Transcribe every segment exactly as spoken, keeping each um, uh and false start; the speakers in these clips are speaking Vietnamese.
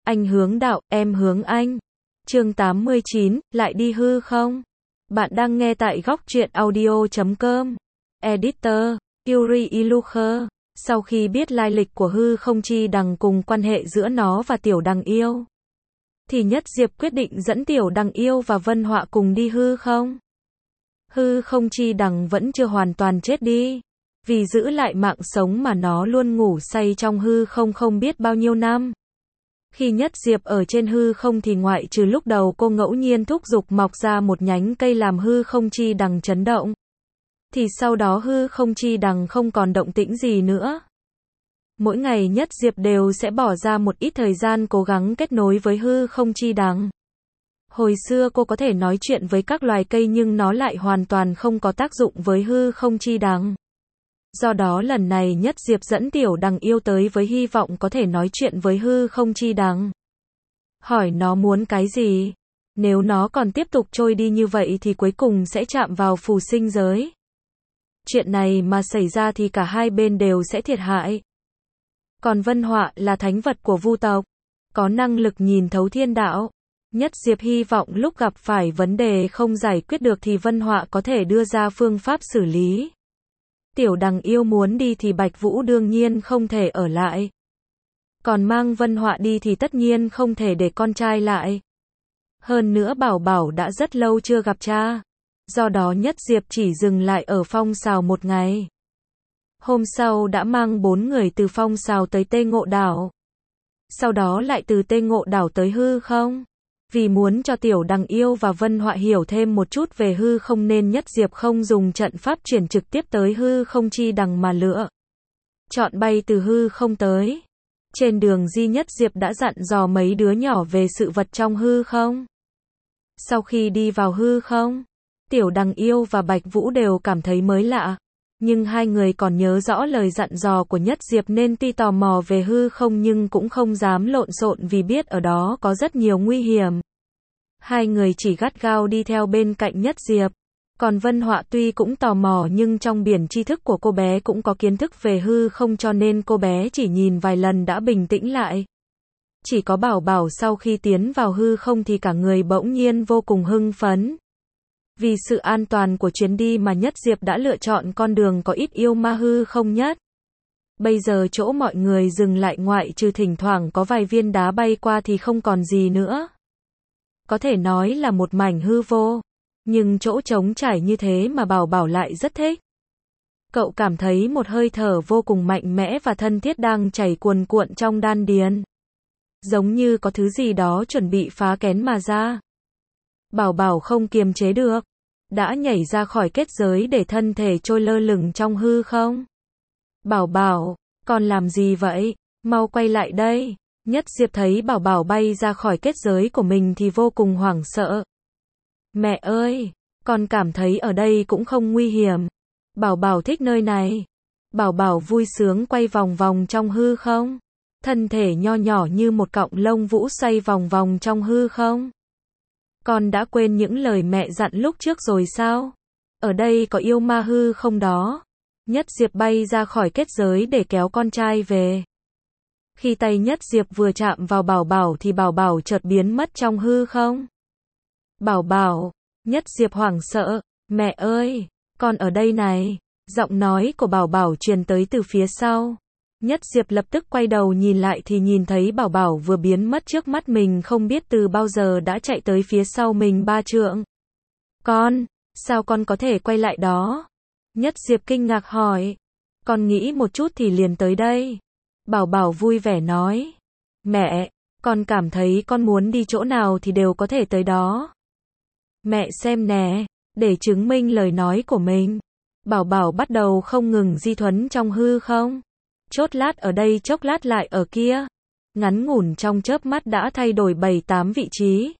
Anh hướng đạo, em hướng anh. Chương tám mươi chín, lại đi hư không? Bạn đang nghe tại góc truyện audio chấm com. Editor, Yuri Ilucher. Sau khi biết lai lịch của hư không chi đằng cùng quan hệ giữa nó và tiểu đằng yêu, thì Nhất Diệp quyết định dẫn tiểu đằng yêu và Vân Họa cùng đi hư không. Hư không chi đằng vẫn chưa hoàn toàn chết đi. Vì giữ lại mạng sống mà nó luôn ngủ say trong hư không không biết bao nhiêu năm. Khi Nhất Diệp ở trên hư không thì ngoại trừ lúc đầu cô ngẫu nhiên thúc giục mọc ra một nhánh cây làm hư không chi đằng chấn động, thì sau đó hư không chi đằng không còn động tĩnh gì nữa. Mỗi ngày Nhất Diệp đều sẽ bỏ ra một ít thời gian cố gắng kết nối với hư không chi đằng. Hồi xưa cô có thể nói chuyện với các loài cây nhưng nó lại hoàn toàn không có tác dụng với hư không chi đằng. Do đó lần này Nhất Diệp dẫn tiểu đằng yêu tới với hy vọng có thể nói chuyện với hư không chi đằng. Hỏi nó muốn cái gì? Nếu nó còn tiếp tục trôi đi như vậy thì cuối cùng sẽ chạm vào phù sinh giới. Chuyện này mà xảy ra thì cả hai bên đều sẽ thiệt hại. Còn Vân Họa là thánh vật của Vu tộc, có năng lực nhìn thấu thiên đạo. Nhất Diệp hy vọng lúc gặp phải vấn đề không giải quyết được thì Vân Họa có thể đưa ra phương pháp xử lý. Tiểu đằng yêu muốn đi thì Bạch Vũ đương nhiên không thể ở lại. Còn mang Vân Họa đi thì tất nhiên không thể để con trai lại. Hơn nữa Bảo Bảo đã rất lâu chưa gặp cha. Do đó Nhất Diệp chỉ dừng lại ở Phong Sào một ngày. Hôm sau đã mang bốn người từ Phong Sào tới Tê Ngộ Đảo. Sau đó lại từ Tê Ngộ Đảo tới hư không. Vì muốn cho tiểu đằng yêu và Vân Họa hiểu thêm một chút về hư không nên Nhất Diệp không dùng trận pháp chuyển trực tiếp tới hư không chi đằng mà lựa chọn bay từ hư không tới. Trên đường di Nhất Diệp đã dặn dò mấy đứa nhỏ về sự vật trong hư không. Sau khi đi vào hư không, tiểu đằng yêu và Bạch Vũ đều cảm thấy mới lạ. Nhưng hai người còn nhớ rõ lời dặn dò của Nhất Diệp nên tuy tò mò về hư không nhưng cũng không dám lộn xộn vì biết ở đó có rất nhiều nguy hiểm. Hai người chỉ gắt gao đi theo bên cạnh Nhất Diệp. Còn Vân Họa tuy cũng tò mò nhưng trong biển tri thức của cô bé cũng có kiến thức về hư không cho nên cô bé chỉ nhìn vài lần đã bình tĩnh lại. Chỉ có Bảo Bảo sau khi tiến vào hư không thì cả người bỗng nhiên vô cùng hưng phấn. Vì sự an toàn của chuyến đi mà Nhất Diệp đã lựa chọn con đường có ít yêu ma hư không nhất. Bây giờ chỗ mọi người dừng lại ngoại trừ thỉnh thoảng có vài viên đá bay qua thì không còn gì nữa. Có thể nói là một mảnh hư vô. Nhưng chỗ trống trải như thế mà Bảo Bảo lại rất thích. Cậu cảm thấy một hơi thở vô cùng mạnh mẽ và thân thiết đang chảy cuồn cuộn trong đan điền. Giống như có thứ gì đó chuẩn bị phá kén mà ra. Bảo Bảo không kiềm chế được. Đã nhảy ra khỏi kết giới để thân thể trôi lơ lửng trong hư không. Bảo Bảo, con làm gì vậy? Mau quay lại đây. Nhất Diệp thấy Bảo Bảo bay ra khỏi kết giới của mình thì vô cùng hoảng sợ. Mẹ ơi, con cảm thấy ở đây cũng không nguy hiểm. Bảo Bảo thích nơi này. Bảo Bảo vui sướng quay vòng vòng trong hư không. Thân thể nho nhỏ như một cọng lông vũ xoay vòng vòng trong hư không. Con đã quên những lời mẹ dặn lúc trước rồi sao? Ở đây có yêu ma hư không đó. Nhất Diệp bay ra khỏi kết giới để kéo con trai về. Khi tay Nhất Diệp vừa chạm vào Bảo Bảo thì Bảo Bảo chợt biến mất trong hư không. Bảo Bảo, Nhất Diệp hoảng sợ, mẹ ơi, con ở đây này. Giọng nói của Bảo Bảo truyền tới từ phía sau. Nhất Diệp lập tức quay đầu nhìn lại thì nhìn thấy Bảo Bảo vừa biến mất trước mắt mình không biết từ bao giờ đã chạy tới phía sau mình ba trượng. Con, sao con có thể quay lại đó? Nhất Diệp kinh ngạc hỏi. Con nghĩ một chút thì liền tới đây. Bảo Bảo vui vẻ nói. Mẹ, con cảm thấy con muốn đi chỗ nào thì đều có thể tới đó. Mẹ xem nè, để chứng minh lời nói của mình. Bảo Bảo bắt đầu không ngừng di thuấn trong hư không. Chốt lát ở đây chốc lát lại ở kia. Ngắn ngủn trong chớp mắt đã thay đổi bảy tám vị trí.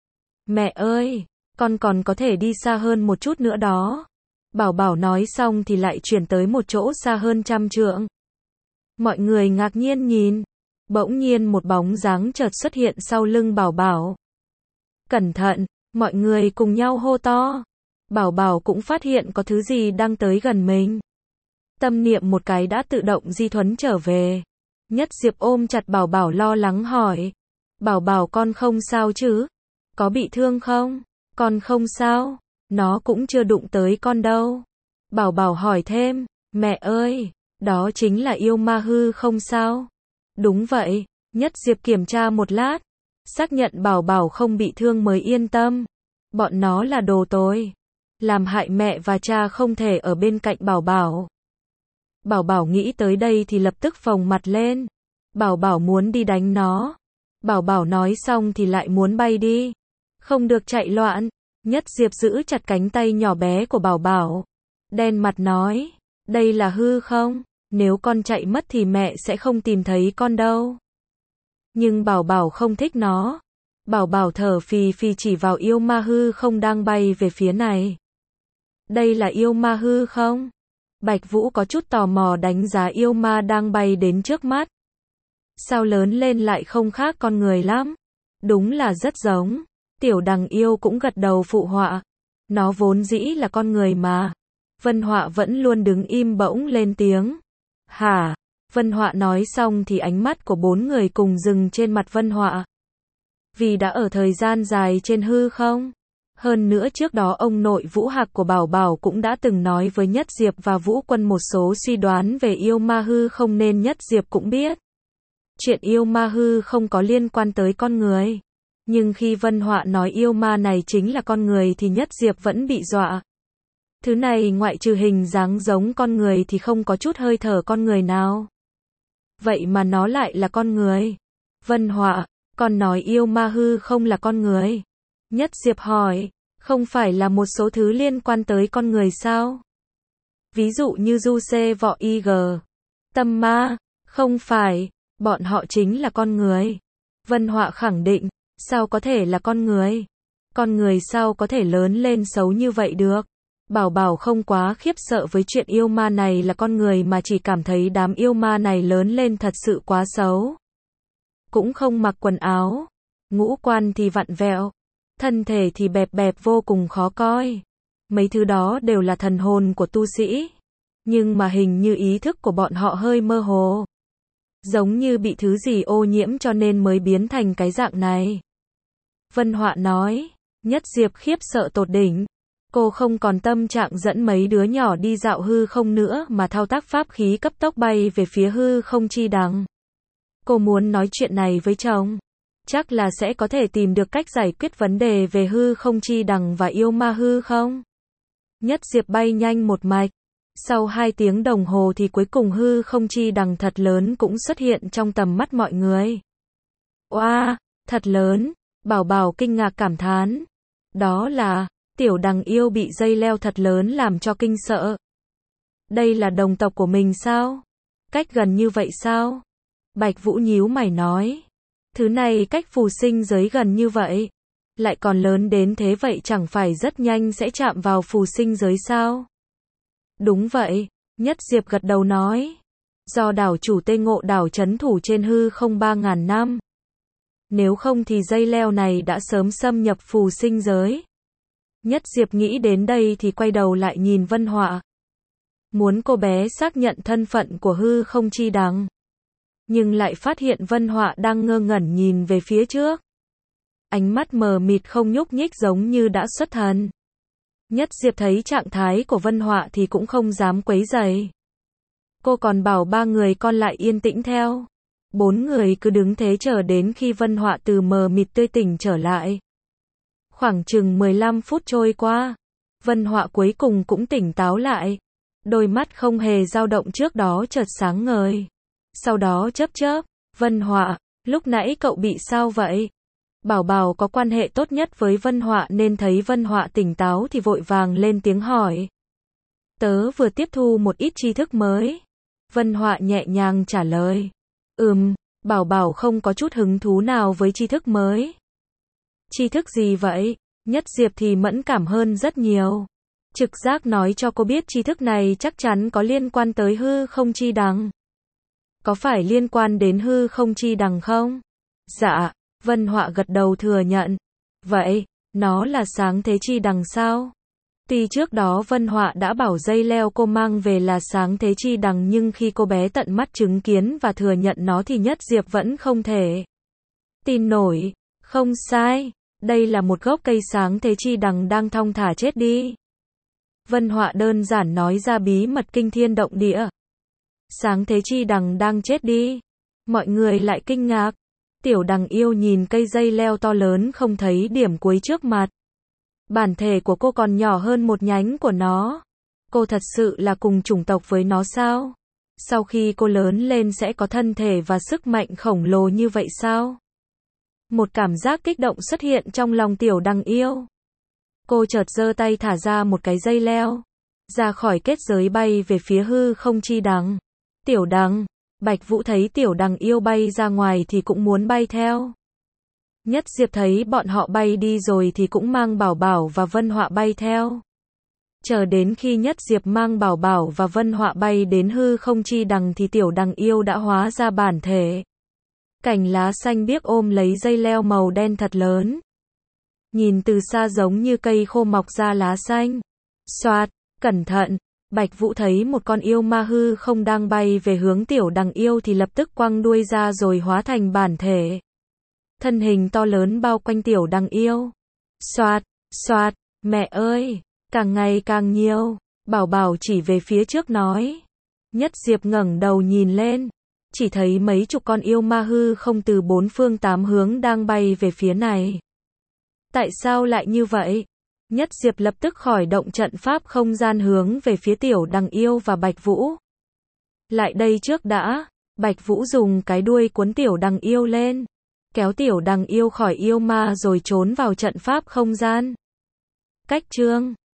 Mẹ ơi, con còn có thể đi xa hơn một chút nữa đó. Bảo Bảo nói xong thì lại chuyển tới một chỗ xa hơn trăm trượng. Mọi người ngạc nhiên nhìn. Bỗng nhiên một bóng dáng chợt xuất hiện sau lưng Bảo Bảo. Cẩn thận, mọi người cùng nhau hô to. Bảo Bảo cũng phát hiện có thứ gì đang tới gần mình. Tâm niệm một cái đã tự động di thuấn trở về. Nhất Diệp ôm chặt Bảo Bảo lo lắng hỏi. Bảo bảo con không sao chứ? Có bị thương không? Con không sao. Nó cũng chưa đụng tới con đâu. Bảo bảo hỏi thêm. Mẹ ơi, đó chính là yêu ma hư không sao? Đúng vậy. Nhất Diệp kiểm tra một lát. Xác nhận bảo bảo không bị thương mới yên tâm. Bọn nó là đồ tồi. Làm hại mẹ và cha không thể ở bên cạnh bảo bảo. Bảo bảo nghĩ tới đây thì lập tức phồng mặt lên. Bảo bảo muốn đi đánh nó. Bảo bảo nói xong thì lại muốn bay đi. Không được chạy loạn. Nhất Diệp giữ chặt cánh tay nhỏ bé của bảo bảo. Đen mặt nói. Đây là hư không? Nếu con chạy mất thì mẹ sẽ không tìm thấy con đâu. Nhưng bảo bảo không thích nó. Bảo bảo thở phì phì chỉ vào yêu ma hư không đang bay về phía này. Đây là yêu ma hư không? Bạch Vũ có chút tò mò đánh giá yêu ma đang bay đến trước mắt. Sao lớn lên lại không khác con người lắm? Đúng là rất giống. Tiểu Đằng yêu cũng gật đầu phụ họa. Nó vốn dĩ là con người mà. Vân Họa vẫn luôn đứng im bỗng lên tiếng. Hả? Vân Họa nói xong thì ánh mắt của bốn người cùng dừng trên mặt Vân Họa. Vì đã ở thời gian dài trên hư không? Hơn nữa trước đó ông nội Vũ Hạc của Bảo Bảo cũng đã từng nói với Nhất Diệp và Vũ Quân một số suy đoán về yêu ma hư không nên Nhất Diệp cũng biết. Chuyện yêu ma hư không có liên quan tới con người. Nhưng khi Vân Họa nói yêu ma này chính là con người thì Nhất Diệp vẫn bị dọa. Thứ này ngoại trừ hình dáng giống con người thì không có chút hơi thở con người nào. Vậy mà nó lại là con người. Vân Họa, con nói yêu ma hư không là con người. Nhất Diệp hỏi, không phải là một số thứ liên quan tới con người sao? Ví dụ như du xê vọ y gờ. Tâm ma, không phải, bọn họ chính là con người. Vân Họa khẳng định, sao có thể là con người? Con người sao có thể lớn lên xấu như vậy được? Bảo Bảo không quá khiếp sợ với chuyện yêu ma này là con người mà chỉ cảm thấy đám yêu ma này lớn lên thật sự quá xấu. Cũng không mặc quần áo, ngũ quan thì vặn vẹo, thân thể thì bẹp bẹp vô cùng khó coi. Mấy thứ đó đều là thần hồn của tu sĩ. Nhưng mà hình như ý thức của bọn họ hơi mơ hồ. Giống như bị thứ gì ô nhiễm cho nên mới biến thành cái dạng này. Vân Họa nói, Nhất Diệp khiếp sợ tột đỉnh. Cô không còn tâm trạng dẫn mấy đứa nhỏ đi dạo hư không nữa mà thao tác pháp khí cấp tốc bay về phía hư không chi đằng. Cô muốn nói chuyện này với chồng. Chắc là sẽ có thể tìm được cách giải quyết vấn đề về hư không chi đằng và yêu ma hư không. Nhất Diệp bay nhanh một mạch. Sau hai tiếng đồng hồ thì cuối cùng hư không chi đằng thật lớn cũng xuất hiện trong tầm mắt mọi người. Oa, wow, thật lớn. Bảo Bảo kinh ngạc cảm thán. Đó là, Tiểu Đằng yêu bị dây leo thật lớn làm cho kinh sợ. Đây là đồng tộc của mình sao? Cách gần như vậy sao? Bạch Vũ nhíu mày nói. Thứ này cách phù sinh giới gần như vậy. Lại còn lớn đến thế vậy chẳng phải rất nhanh sẽ chạm vào phù sinh giới sao? Đúng vậy, Nhất Diệp gật đầu nói. Do đảo chủ Tê Ngộ đảo trấn thủ trên hư không ba ngàn năm. Nếu không thì dây leo này đã sớm xâm nhập phù sinh giới. Nhất Diệp nghĩ đến đây thì quay đầu lại nhìn Vân Họa. Muốn cô bé xác nhận thân phận của hư không chi đằng. Nhưng lại phát hiện Vân Họa đang ngơ ngẩn nhìn về phía trước. Ánh mắt mờ mịt không nhúc nhích giống như đã xuất thần. Nhất Diệp thấy trạng thái của Vân Họa thì cũng không dám quấy rầy. Cô còn bảo ba người con lại yên tĩnh theo. Bốn người cứ đứng thế chờ đến khi Vân Họa từ mờ mịt tươi tỉnh trở lại. Khoảng chừng mười lăm phút trôi qua, Vân Họa cuối cùng cũng tỉnh táo lại. Đôi mắt không hề dao động trước đó chợt sáng ngời. Sau đó chớp chớp, Vân Họa, lúc nãy cậu bị sao vậy? Bảo Bảo có quan hệ tốt nhất với Vân Họa nên thấy Vân Họa tỉnh táo thì vội vàng lên tiếng hỏi. Tớ vừa tiếp thu một ít tri thức mới. Vân Họa nhẹ nhàng trả lời. Ừm, Bảo Bảo không có chút hứng thú nào với tri thức mới. Tri thức gì vậy? Nhất Diệp thì mẫn cảm hơn rất nhiều. Trực giác nói cho cô biết tri thức này chắc chắn có liên quan tới hư không chi đằng. Có phải liên quan đến hư không chi đằng không? Dạ, Vân Họa gật đầu thừa nhận. Vậy, nó là sáng thế chi đằng sao? Tuy trước đó Vân Họa đã bảo dây leo cô mang về là sáng thế chi đằng nhưng khi cô bé tận mắt chứng kiến và thừa nhận nó thì Nhất Diệp vẫn không thể tin nổi. Không sai, đây là một gốc cây sáng thế chi đằng đang thong thả chết đi. Vân Họa đơn giản nói ra bí mật kinh thiên động địa. Sáng thế chi đằng đang chết đi. Mọi người lại kinh ngạc. Tiểu đằng yêu nhìn cây dây leo to lớn không thấy điểm cuối trước mặt. Bản thể của cô còn nhỏ hơn một nhánh của nó. Cô thật sự là cùng chủng tộc với nó sao? Sau khi cô lớn lên sẽ có thân thể và sức mạnh khổng lồ như vậy sao? Một cảm giác kích động xuất hiện trong lòng tiểu đằng yêu. Cô chợt giơ tay thả ra một cái dây leo. Ra khỏi kết giới bay về phía hư không chi đằng. Tiểu đằng, Bạch Vũ thấy tiểu đằng yêu bay ra ngoài thì cũng muốn bay theo. Nhất Diệp thấy bọn họ bay đi rồi thì cũng mang Bảo Bảo và Vân Họa bay theo. Chờ đến khi Nhất Diệp mang Bảo Bảo và Vân Họa bay đến hư không chi đằng thì tiểu đằng yêu đã hóa ra bản thể. Cành lá xanh biếc ôm lấy dây leo màu đen thật lớn. Nhìn từ xa giống như cây khô mọc ra lá xanh. Xoạt, cẩn thận, Bạch Vũ thấy một con yêu ma hư không đang bay về hướng tiểu đằng yêu thì lập tức quăng đuôi ra rồi hóa thành bản thể. Thân hình to lớn bao quanh tiểu đằng yêu. Xoạt, xoạt, mẹ ơi, càng ngày càng nhiều. Bảo Bảo chỉ về phía trước nói. Nhất Diệp ngẩng đầu nhìn lên. Chỉ thấy mấy chục con yêu ma hư không từ bốn phương tám hướng đang bay về phía này. Tại sao lại như vậy? Nhất Diệp lập tức khởi động trận pháp không gian hướng về phía tiểu đằng yêu và Bạch Vũ. Lại đây trước đã. Bạch Vũ dùng cái đuôi cuốn tiểu đằng yêu lên. Kéo tiểu đằng yêu khỏi yêu ma rồi trốn vào trận pháp không gian. Cách chương